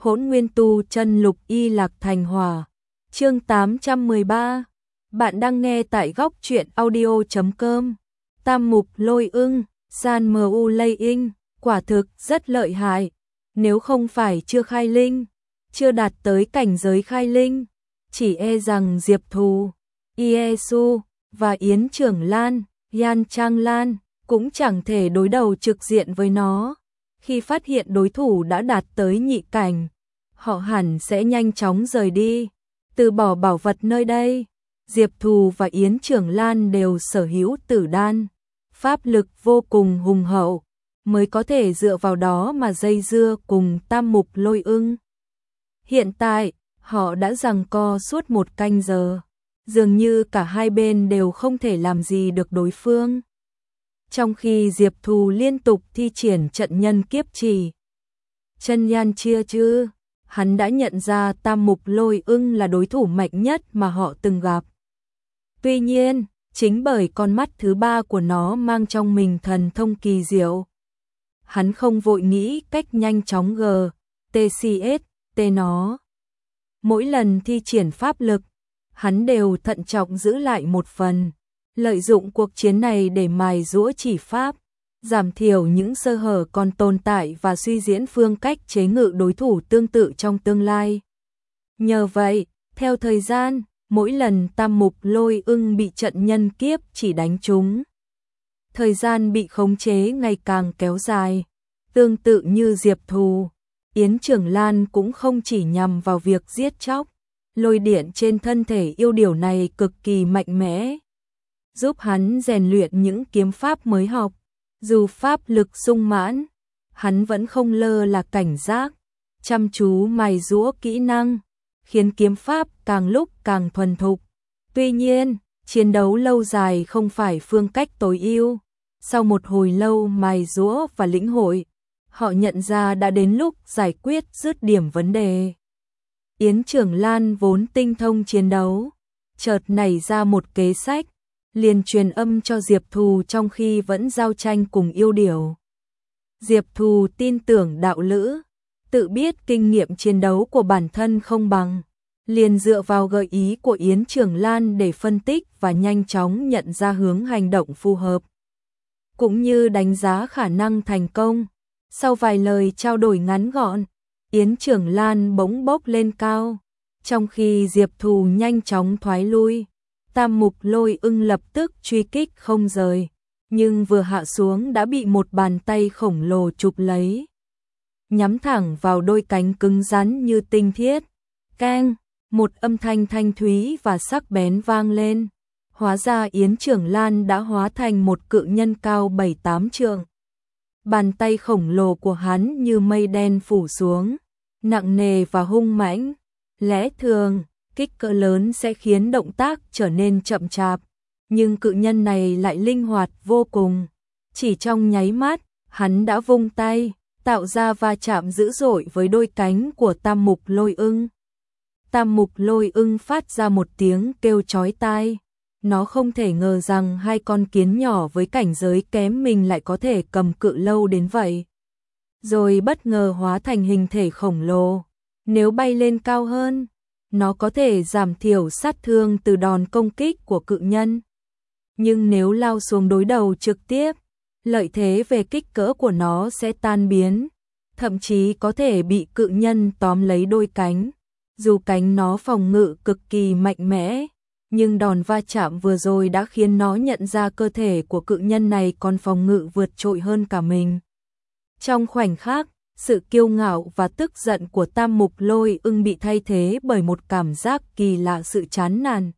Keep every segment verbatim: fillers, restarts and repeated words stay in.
Hỗn Nguyên Tu Chân Lục Y Lạc Thành Hỏa. Chương tám trăm mười ba. Bạn đang nghe tại góc truyện audio chấm com. Tam mục lôi ưng, San Mu Lây Inh, quả thực rất lợi hại. Nếu không phải chưa khai linh, chưa đạt tới cảnh giới khai linh, chỉ e rằng Diệp Thù, Iesu và Yến Trưởng Lan, Yan Trang Lan cũng chẳng thể đối đầu trực diện với nó. Khi phát hiện đối thủ đã đạt tới nhị cảnh, họ hẳn sẽ nhanh chóng rời đi, từ bỏ bảo vật nơi đây. Diệp Thù và Yến Trưởng Lan đều sở hữu tử đan, pháp lực vô cùng hùng hậu, mới có thể dựa vào đó mà dây dưa cùng Tam mục lôi ưng. Hiện tại, họ đã giằng co suốt một canh giờ, dường như cả hai bên đều không thể làm gì được đối phương. Trong khi Diệp Thù liên tục thi triển trận nhân kiếp trì, chân Yan chia chứ, hắn đã nhận ra Tam mục lôi ưng là đối thủ mạnh nhất mà họ từng gặp. Tuy nhiên, chính bởi con mắt thứ ba của nó mang trong mình thần thông kỳ diệu, hắn không vội nghĩ cách nhanh chóng g, tê xê ét, tê nó. Mỗi lần thi triển pháp lực, hắn đều thận trọng giữ lại một phần, lợi dụng cuộc chiến này để mài giũa chỉ pháp, giảm thiểu những sơ hở còn tồn tại và suy diễn phương cách chế ngự đối thủ tương tự trong tương lai. Nhờ vậy, theo thời gian, mỗi lần Tam mục lôi ưng bị trận nhân kiếp chỉ đánh trúng, thời gian bị khống chế ngày càng kéo dài. Tương tự như Diệp Thù, Yến Trưởng Lan cũng không chỉ nhằm vào việc giết chóc, lôi điện trên thân thể yêu điểu này cực kỳ mạnh mẽ, giúp hắn rèn luyện những kiếm pháp mới học. Dù pháp lực sung mãn, hắn vẫn không lơ là cảnh giác, chăm chú mài giũa kỹ năng, khiến kiếm pháp càng lúc càng thuần thục. Tuy nhiên, chiến đấu lâu dài không phải phương cách tối ưu. Sau một hồi lâu mài giũa và lĩnh hội, họ nhận ra đã đến lúc giải quyết dứt điểm vấn đề. Yến Trưởng Lan vốn tinh thông chiến đấu, chợt nảy ra một kế sách, liền truyền âm cho Diệp Thù trong khi vẫn giao tranh cùng yêu điểu. Diệp Thù tin tưởng đạo lữ, tự biết kinh nghiệm chiến đấu của bản thân không bằng, liền dựa vào gợi ý của Yến Trưởng Lan để phân tích và nhanh chóng nhận ra hướng hành động phù hợp, cũng như đánh giá khả năng thành công. Sau vài lời trao đổi ngắn gọn, Yến Trưởng Lan bỗng bốc lên cao, trong khi Diệp Thù nhanh chóng thoái lui. Tam mục lôi ưng lập tức truy kích không rời, nhưng vừa hạ xuống đã bị một bàn tay khổng lồ chụp lấy, nhắm thẳng vào đôi cánh cứng rắn như tinh thiết. Keng, một âm thanh thanh thúy và sắc bén vang lên. Hóa ra Yến Trưởng Lan đã hóa thành một cự nhân cao bảy tám trượng. Bàn tay khổng lồ của hắn như mây đen phủ xuống, nặng nề và hung mãnh. Lẽ thường, kích cỡ lớn sẽ khiến động tác trở nên chậm chạp, nhưng cự nhân này lại linh hoạt vô cùng. Chỉ trong nháy mắt, hắn đã vung tay, tạo ra va chạm dữ dội với đôi cánh của Tam mục lôi ưng. Tam mục lôi ưng phát ra một tiếng kêu chói tai. Nó không thể ngờ rằng hai con kiến nhỏ với cảnh giới kém mình lại có thể cầm cự lâu đến vậy. Rồi bất ngờ hóa thành hình thể khổng lồ. Nếu bay lên cao hơn, nó có thể giảm thiểu sát thương từ đòn công kích của cự nhân. Nhưng nếu lao xuống đối đầu trực tiếp, lợi thế về kích cỡ của nó sẽ tan biến, thậm chí có thể bị cự nhân tóm lấy đôi cánh. Dù cánh nó phòng ngự cực kỳ mạnh mẽ, nhưng đòn va chạm vừa rồi đã khiến nó nhận ra cơ thể của cự nhân này còn phòng ngự vượt trội hơn cả mình. Trong khoảnh khắc, sự kiêu ngạo và tức giận của Tam mục lôi ưng bị thay thế bởi một cảm giác kỳ lạ, sự chán nản.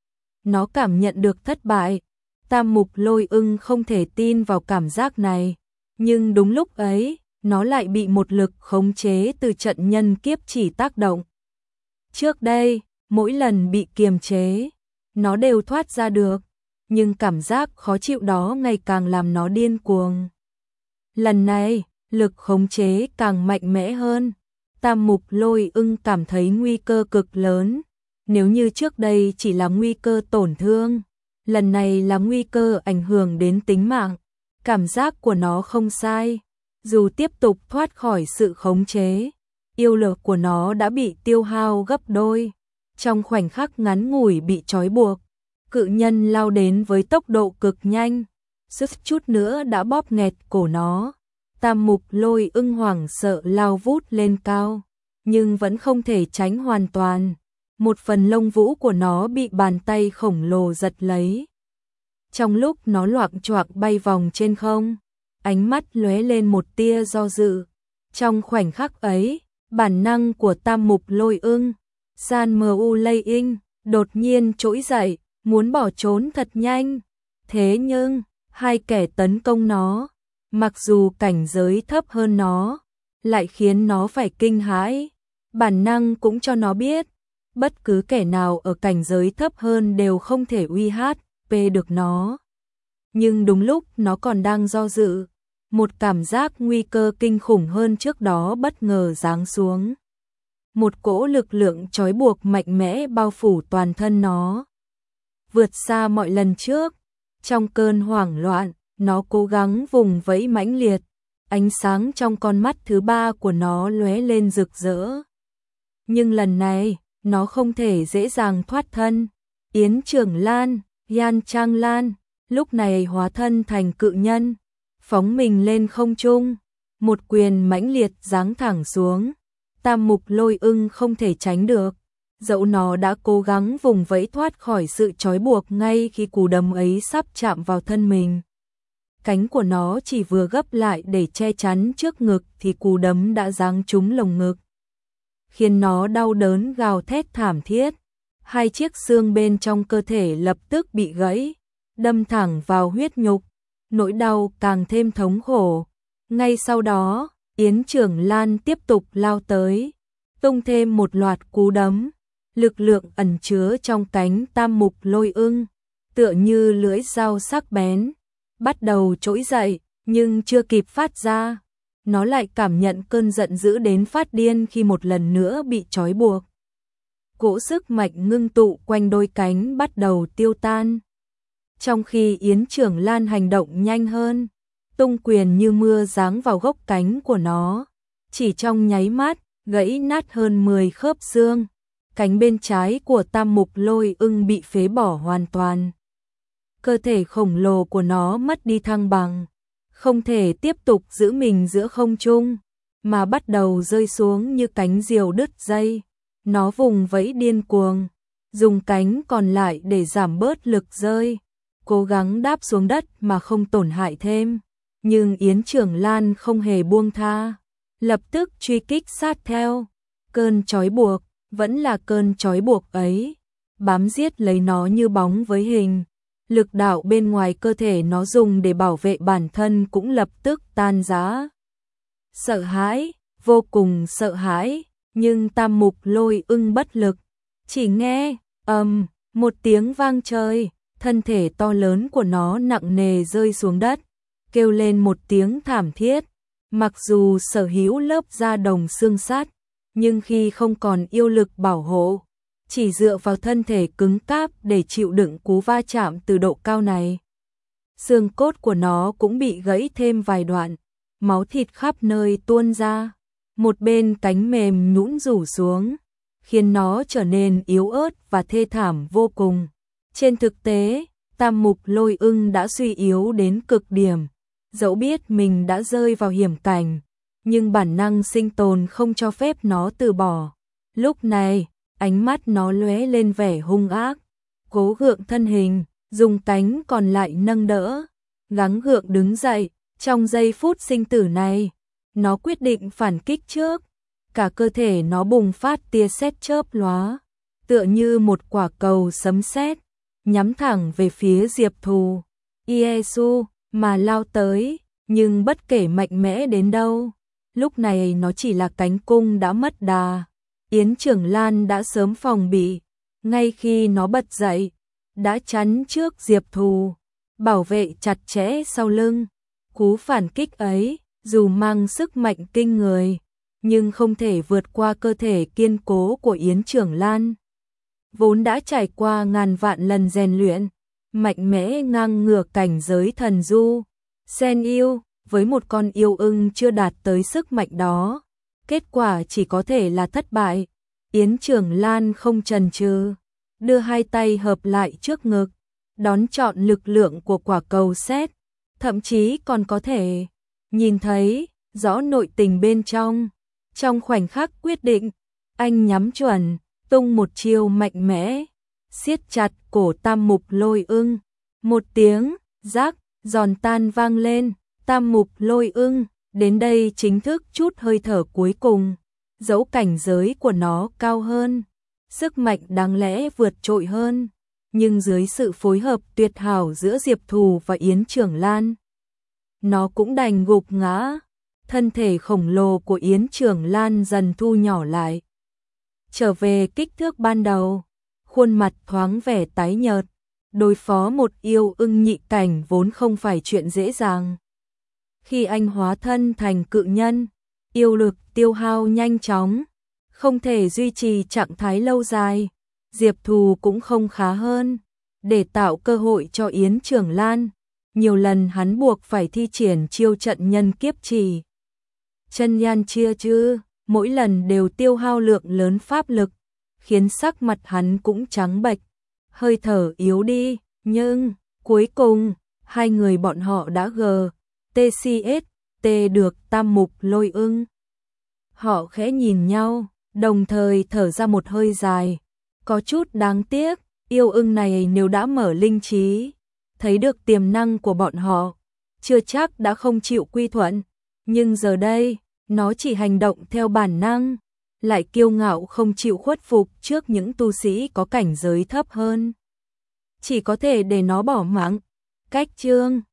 Nó cảm nhận được thất bại. Tam mục lôi ưng không thể tin vào cảm giác này, nhưng đúng lúc ấy, nó lại bị một lực khống chế từ trận nhân kiếp chỉ tác động. Trước đây, mỗi lần bị kiềm chế, nó đều thoát ra được, nhưng cảm giác khó chịu đó ngày càng làm nó điên cuồng. Lần này, lực khống chế càng mạnh mẽ hơn. Tam mục lôi ưng cảm thấy nguy cơ cực lớn. Nếu như trước đây chỉ là nguy cơ tổn thương, lần này là nguy cơ ảnh hưởng đến tính mạng. Cảm giác của nó không sai. Dù tiếp tục thoát khỏi sự khống chế, yêu lực của nó đã bị tiêu hao gấp đôi. Trong khoảnh khắc ngắn ngủi bị trói buộc, cự nhân lao đến với tốc độ cực nhanh, suýt chút nữa đã bóp nghẹt cổ nó. Tam mục lôi ưng hoảng sợ lao vút lên cao, nhưng vẫn không thể tránh hoàn toàn. Một phần lông vũ của nó bị bàn tay khổng lồ giật lấy. Trong lúc nó loạng choạng bay vòng trên không, ánh mắt lóe lên một tia do dự. Trong khoảnh khắc ấy, bản năng của tam mục lôi ưng, San Mu Lây Inh, đột nhiên trỗi dậy, muốn bỏ trốn thật nhanh. Thế nhưng, hai kẻ tấn công nó, mặc dù cảnh giới thấp hơn nó, lại khiến nó phải kinh hãi. Bản năng cũng cho nó biết, bất cứ kẻ nào ở cảnh giới thấp hơn đều không thể uy hát pê được nó. Nhưng đúng lúc nó còn đang do dự, một cảm giác nguy cơ kinh khủng hơn trước đó bất ngờ giáng xuống. Một cỗ lực lượng trói buộc mạnh mẽ bao phủ toàn thân nó. Vượt xa mọi lần trước, trong cơn hoảng loạn, nó cố gắng vùng vẫy mãnh liệt, ánh sáng trong con mắt thứ ba của nó lóe lên rực rỡ. Nhưng lần này, nó không thể dễ dàng thoát thân. Yến Trưởng Lan, Yan Trang Lan, lúc này hóa thân thành cự nhân, phóng mình lên không trung, một quyền mãnh liệt giáng thẳng xuống. Tam mục lôi ưng không thể tránh được, dẫu nó đã cố gắng vùng vẫy thoát khỏi sự trói buộc ngay khi cú đấm ấy sắp chạm vào thân mình. Cánh của nó chỉ vừa gấp lại để che chắn trước ngực thì cú đấm đã giáng trúng lồng ngực, khiến nó đau đớn gào thét thảm thiết. Hai chiếc xương bên trong cơ thể lập tức bị gãy, đâm thẳng vào huyết nhục, nỗi đau càng thêm thống khổ. Ngay sau đó, Yến Trưởng Lan tiếp tục lao tới, tung thêm một loạt cú đấm. Lực lượng ẩn chứa trong cánh tam mục lôi ưng, tựa như lưỡi dao sắc bén, bắt đầu trỗi dậy, nhưng chưa kịp phát ra, nó lại cảm nhận cơn giận dữ đến phát điên khi một lần nữa bị trói buộc. Cỗ sức mạnh ngưng tụ quanh đôi cánh bắt đầu tiêu tan. Trong khi Yến Trưởng Lan hành động nhanh hơn, tung quyền như mưa giáng vào gốc cánh của nó, chỉ trong nháy mắt, gãy nát hơn mười khớp xương. Cánh bên trái của tam mục lôi ưng bị phế bỏ hoàn toàn. Cơ thể khổng lồ của nó mất đi thăng bằng, không thể tiếp tục giữ mình giữa không trung, mà bắt đầu rơi xuống như cánh diều đứt dây. Nó vùng vẫy điên cuồng, dùng cánh còn lại để giảm bớt lực rơi, cố gắng đáp xuống đất mà không tổn hại thêm. Nhưng Yến Trưởng Lan không hề buông tha, lập tức truy kích sát theo. Cơn trói buộc vẫn là cơn trói buộc ấy, bám giết lấy nó như bóng với hình. Lực đạo bên ngoài cơ thể nó dùng để bảo vệ bản thân cũng lập tức tan rã. Sợ hãi, vô cùng sợ hãi, nhưng tam mục lôi ưng bất lực. Chỉ nghe, ầm, một tiếng vang trời, thân thể to lớn của nó nặng nề rơi xuống đất, kêu lên một tiếng thảm thiết. Mặc dù sở hữu lớp da đồng xương sắt, nhưng khi không còn yêu lực bảo hộ, chỉ dựa vào thân thể cứng cáp để chịu đựng cú va chạm từ độ cao này, xương cốt của nó cũng bị gãy thêm vài đoạn, máu thịt khắp nơi tuôn ra, một bên cánh mềm nhũn rủ xuống, khiến nó trở nên yếu ớt và thê thảm vô cùng. Trên thực tế, tam mục lôi ưng đã suy yếu đến cực điểm, dẫu biết mình đã rơi vào hiểm cảnh, nhưng bản năng sinh tồn không cho phép nó từ bỏ. Lúc này, ánh mắt nó lóe lên vẻ hung ác, cố gượng thân hình, dùng cánh còn lại nâng đỡ, gắng gượng đứng dậy. Trong giây phút sinh tử này, nó quyết định phản kích trước. Cả cơ thể nó bùng phát tia sét chớp lóa, tựa như một quả cầu sấm sét, nhắm thẳng về phía Diệp Thù, Iesu mà lao tới. Nhưng bất kể mạnh mẽ đến đâu, lúc này nó chỉ là cánh cung đã mất đà. Yến Trưởng Lan đã sớm phòng bị, ngay khi nó bật dậy, đã chắn trước Diệp Thù, bảo vệ chặt chẽ sau lưng. Cú phản kích ấy, dù mang sức mạnh kinh người, nhưng không thể vượt qua cơ thể kiên cố của Yến Trưởng Lan, vốn đã trải qua ngàn vạn lần rèn luyện, mạnh mẽ ngang ngửa cảnh giới thần du. Sen yêu, với một con yêu ưng chưa đạt tới sức mạnh đó, Kết quả chỉ có thể là thất bại. Yến Trường Lan không chần chừ, đưa hai tay hợp lại trước ngực, đón chọn lực lượng của quả cầu sét, thậm chí còn có thể nhìn thấy rõ nội tình bên trong. Trong khoảnh khắc quyết định, anh nhắm chuẩn, tung một chiêu mạnh mẽ, siết chặt cổ Tam Mục Lôi Ưng. Một tiếng rắc giòn tan vang lên, Tam Mục Lôi Ưng đến đây chính thức chút hơi thở cuối cùng. Dẫu cảnh giới của nó cao hơn, sức mạnh đáng lẽ vượt trội hơn, nhưng dưới sự phối hợp tuyệt hảo giữa Diệp Thù và Yến Trường Lan, nó cũng đành gục ngã. Thân thể khổng lồ của Yến Trường Lan dần thu nhỏ lại, trở về kích thước ban đầu, khuôn mặt thoáng vẻ tái nhợt. Đối phó một yêu ưng nhị cảnh vốn không phải chuyện dễ dàng. Khi anh hóa thân thành cự nhân, yêu lực tiêu hao nhanh chóng, không thể duy trì trạng thái lâu dài. Diệp Thù cũng không khá hơn. Để tạo cơ hội cho Yến Trường Lan, nhiều lần hắn buộc phải thi triển chiêu trận nhân kiếp trì. Chân Nhan chia chứ, mỗi lần đều tiêu hao lượng lớn pháp lực, khiến sắc mặt hắn cũng trắng bệch, hơi thở yếu đi, nhưng cuối cùng hai người bọn họ đã gờ tê xê ét tê được Tam Mục Lôi Ưng. Họ khẽ nhìn nhau, đồng thời thở ra một hơi dài. Có chút đáng tiếc, yêu ưng này nếu đã mở linh trí, thấy được tiềm năng của bọn họ, chưa chắc đã không chịu quy thuận. Nhưng giờ đây, nó chỉ hành động theo bản năng, lại kiêu ngạo không chịu khuất phục trước những tu sĩ có cảnh giới thấp hơn. Chỉ có thể để nó bỏ mạng. Cách chương